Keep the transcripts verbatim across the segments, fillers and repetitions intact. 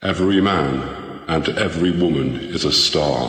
Every man and every woman is a star.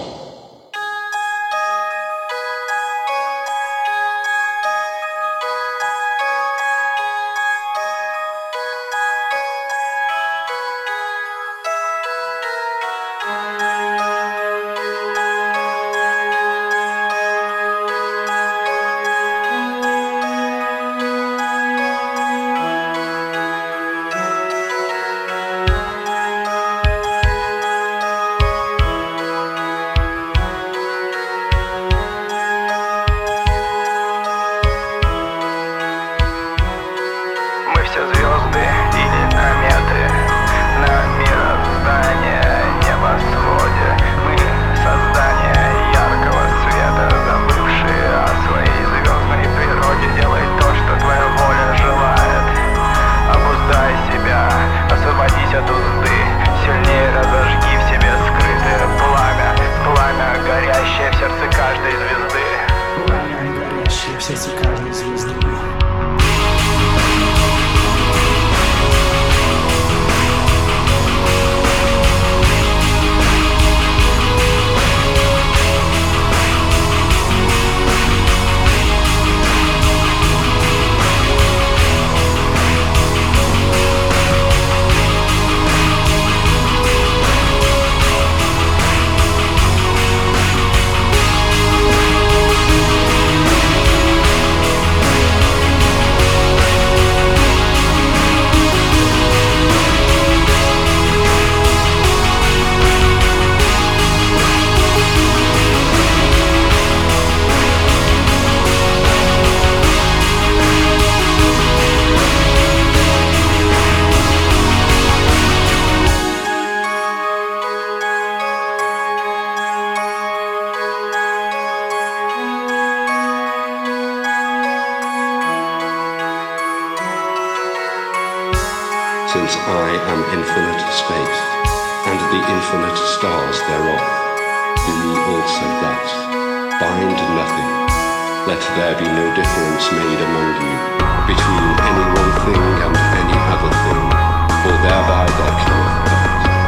Since I am infinite space, and the infinite stars thereof, do ye also thus bind nothing. Let there be no difference made among you between any one thing and any other thing, for thereby there cometh that.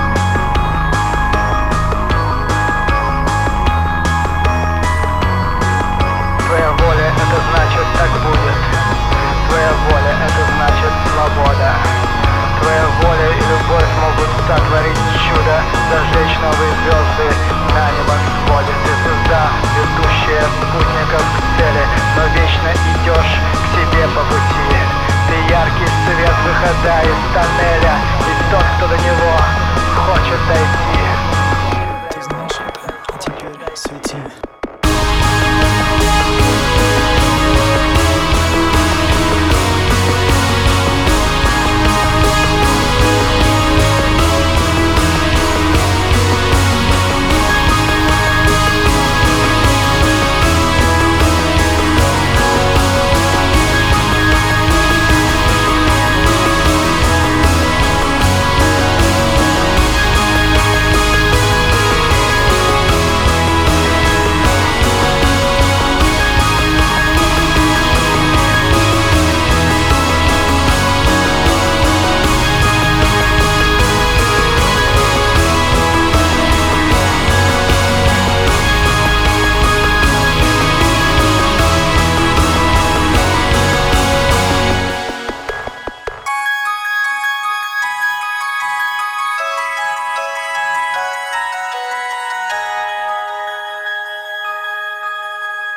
Твоя воля — это значит так будет. Твоя воля — это значит свобода. Твоя воля и любовь могут сотворить чудо, зажечь новые звезды на небосводе. Ты звезда, ведущая спутников к цели, но вечно идешь к себе по пути. Ты яркий свет выхода из тоннеля, и тот, кто до него хочет дойти. Ты знаешь это, а теперь свети.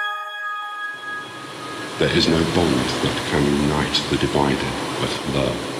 There is no bond that can unite the divided but love.